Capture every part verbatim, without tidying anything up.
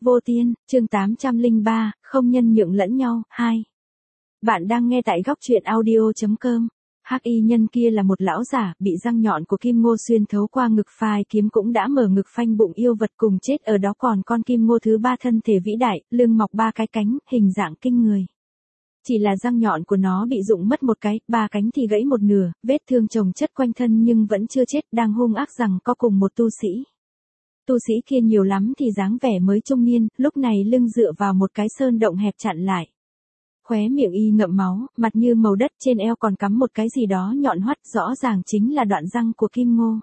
Vô Tiên, chương tám trăm lẻ ba, không nhân nhượng lẫn nhau, hai. Bạn đang nghe tại góc truyện audio chấm com. Hắc y nhân kia là một lão giả, bị răng nhọn của kim ngô xuyên thấu qua ngực, phai kiếm cũng đã mở ngực phanh bụng yêu vật cùng chết ở đó, còn con kim ngô thứ ba thân thể vĩ đại, lưng mọc ba cái cánh, hình dạng kinh người. Chỉ là răng nhọn của nó bị rụng mất một cái, ba cánh thì gãy một nửa, vết thương chồng chất quanh thân nhưng vẫn chưa chết, đang hung ác rằng có cùng một tu sĩ. Tu sĩ kia nhiều lắm thì dáng vẻ mới trung niên, lúc này lưng dựa vào một cái sơn động hẹp chặn lại. Khóe miệng y ngậm máu, mặt như màu đất, trên eo còn cắm một cái gì đó nhọn hoắt, rõ ràng chính là đoạn răng của kim ngô.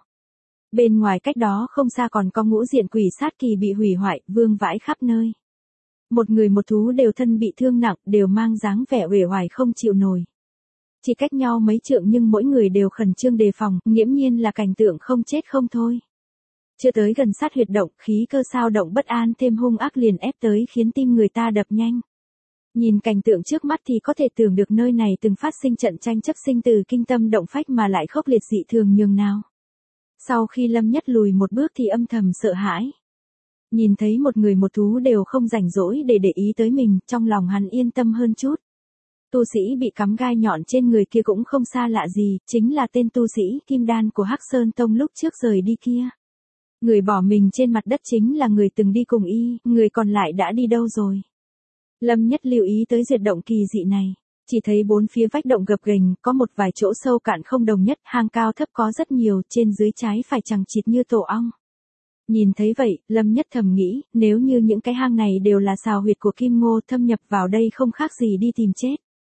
Bên ngoài cách đó không xa còn có ngũ diện quỷ sát kỳ bị hủy hoại, vương vãi khắp nơi. Một người một thú đều thân bị thương nặng, đều mang dáng vẻ uể oải không chịu nổi. Chỉ cách nhau mấy trượng nhưng mỗi người đều khẩn trương đề phòng, nghiễm nhiên là cảnh tượng không chết không thôi. Chưa tới gần sát huyệt động, khí cơ sao động bất an thêm hung ác liền ép tới khiến tim người ta đập nhanh. Nhìn cảnh tượng trước mắt thì có thể tưởng được nơi này từng phát sinh trận tranh chấp sinh từ kinh tâm động phách mà lại khốc liệt dị thường nhường nào. Sau khi Lâm Nhất lùi một bước thì âm thầm sợ hãi. Nhìn thấy một người một thú đều không rảnh rỗi để để ý tới mình, trong lòng hắn yên tâm hơn chút. Tu sĩ bị cắm gai nhọn trên người kia cũng không xa lạ gì, chính là tên tu sĩ Kim Đan của Hắc Sơn Tông lúc trước rời đi kia. Người bỏ mình trên mặt đất chính là người từng đi cùng y, người còn lại đã đi đâu rồi? Lâm Nhất lưu ý tới huyệt động kỳ dị này, chỉ thấy bốn phía vách động gập ghềnh, có một vài chỗ sâu cạn không đồng nhất, hang cao thấp có rất nhiều, trên dưới trái phải chằng chịt như tổ ong. Nhìn thấy vậy, Lâm Nhất thầm nghĩ, nếu như những cái hang này đều là sào huyệt của Kim Ngô, thâm nhập vào đây không khác gì đi tìm chết.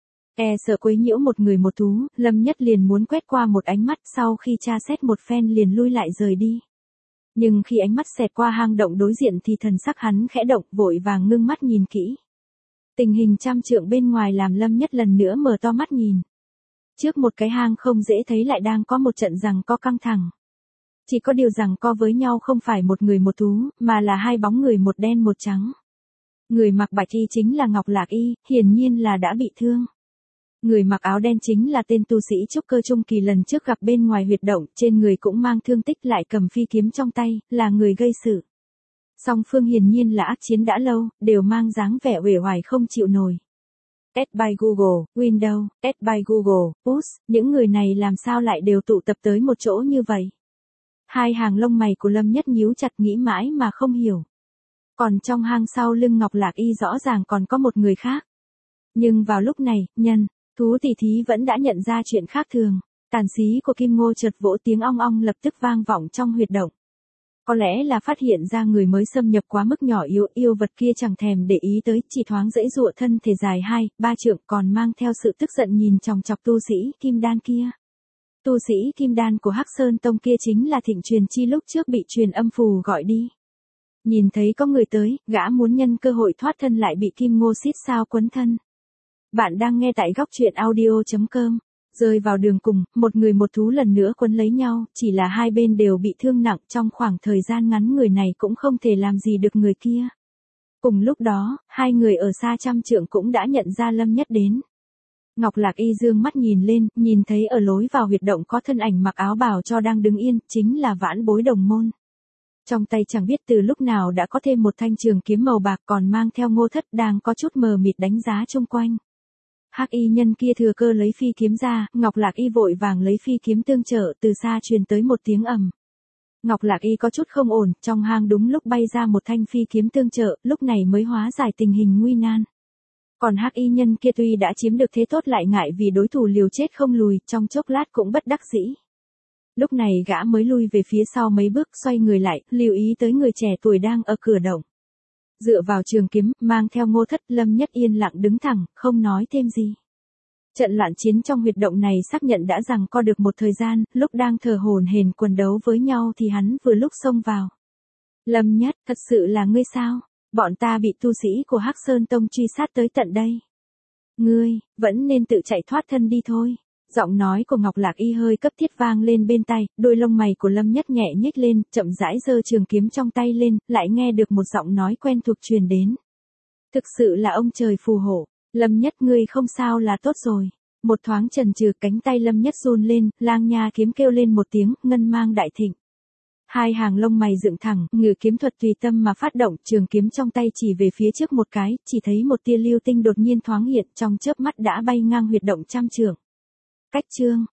E sợ quấy nhiễu một người một thú, Lâm Nhất liền muốn quét qua một ánh mắt, sau khi tra xét một phen liền lui lại rời đi. Nhưng khi ánh mắt xẹt qua hang động đối diện thì thần sắc hắn khẽ động, vội vàng ngưng mắt nhìn kỹ. Tình hình trăm trượng bên ngoài làm Lâm Nhất lần nữa mở to mắt nhìn. Trước một cái hang không dễ thấy lại đang có một trận giằng co căng thẳng. Chỉ có điều giằng co với nhau không phải một người một thú, mà là hai bóng người, một đen một trắng. Người mặc bạch y chính là Ngọc Lạc Y, hiển nhiên là đã bị thương. Người mặc áo đen chính là tên tu sĩ trúc cơ trung kỳ lần trước gặp bên ngoài huyệt động, trên người cũng mang thương tích lại cầm phi kiếm trong tay, là người gây sự. Song phương hiển nhiên là ác chiến đã lâu, đều mang dáng vẻ uể oải không chịu nổi. Add by Google, Windows, Add by Google, Push, những người này làm sao lại đều tụ tập tới một chỗ như vậy? Hai hàng lông mày của Lâm Nhất nhíu chặt, nghĩ mãi mà không hiểu. Còn trong hang sau lưng Ngọc Lạc Y rõ ràng còn có một người khác. Nhưng vào lúc này, nhân, thú tỷ thí vẫn đã nhận ra chuyện khác thường. Tàn xí của Kim Ngô chợt vỗ, tiếng ong ong lập tức vang vọng trong huyệt động. Có lẽ là phát hiện ra người mới xâm nhập quá mức nhỏ yếu, yêu vật kia chẳng thèm để ý tới, chỉ thoáng dãy dụa thân thể dài hai, ba trượng, còn mang theo sự tức giận nhìn chòng chọc tu sĩ Kim Đan kia. Tu sĩ Kim Đan của Hắc Sơn Tông kia chính là Thịnh Truyền Chi lúc trước bị truyền âm phù gọi đi. Nhìn thấy có người tới, gã muốn nhân cơ hội thoát thân lại bị Kim Ngô xít sao quấn thân. Bạn đang nghe tại góc truyện audio chấm com. Rơi vào đường cùng, một người một thú lần nữa quấn lấy nhau, chỉ là hai bên đều bị thương nặng, trong khoảng thời gian ngắn người này cũng không thể làm gì được người kia. Cùng lúc đó, hai người ở xa trăm trượng cũng đã nhận ra Lâm Nhất đến. Ngọc Lạc Y dương mắt nhìn lên, nhìn thấy ở lối vào huyệt động có thân ảnh mặc áo bào cho đang đứng yên, chính là Vãn Bối đồng môn. Trong tay chẳng biết từ lúc nào đã có thêm một thanh trường kiếm màu bạc, còn mang theo Ngô Thất, đang có chút mờ mịt đánh giá chung quanh. Hắc y nhân kia thừa cơ lấy phi kiếm ra, Ngọc Lạc Y vội vàng lấy phi kiếm tương trợ, từ xa truyền tới một tiếng ầm. Ngọc Lạc Y có chút không ổn, trong hang đúng lúc bay ra một thanh phi kiếm tương trợ, lúc này mới hóa giải tình hình nguy nan. Còn Hắc y nhân kia tuy đã chiếm được thế tốt lại ngại vì đối thủ liều chết không lùi, trong chốc lát cũng bất đắc dĩ. Lúc này gã mới lui về phía sau mấy bước, xoay người lại, lưu ý tới người trẻ tuổi đang ở cửa động. Dựa vào trường kiếm, mang theo Ngô Thất, Lâm Nhất yên lặng đứng thẳng, không nói thêm gì. Trận loạn chiến trong huyệt động này xác nhận đã giằng co được một thời gian, lúc đang thở hổn hển quần đấu với nhau thì hắn vừa lúc xông vào. Lâm Nhất, thật sự là ngươi sao? Bọn ta bị tu sĩ của Hắc Sơn Tông truy sát tới tận đây. Ngươi, vẫn nên tự chạy thoát thân đi thôi. Giọng nói của Ngọc Lạc Y hơi cấp thiết vang lên bên tai, đôi lông mày của Lâm Nhất nhẹ nhếch lên, chậm rãi giơ trường kiếm trong tay lên, lại nghe được một giọng nói quen thuộc truyền đến. Thực sự là ông trời phù hộ, Lâm Nhất ngươi không sao là tốt rồi. Một thoáng chần chừ, cánh tay Lâm Nhất run lên, lang nha kiếm kêu lên một tiếng, ngân mang đại thịnh. Hai hàng lông mày dựng thẳng, ngự kiếm thuật tùy tâm mà phát động, trường kiếm trong tay chỉ về phía trước một cái, chỉ thấy một tia lưu tinh đột nhiên thoáng hiện, trong chớp mắt đã bay ngang huyệt động trăm trượng. Cách chương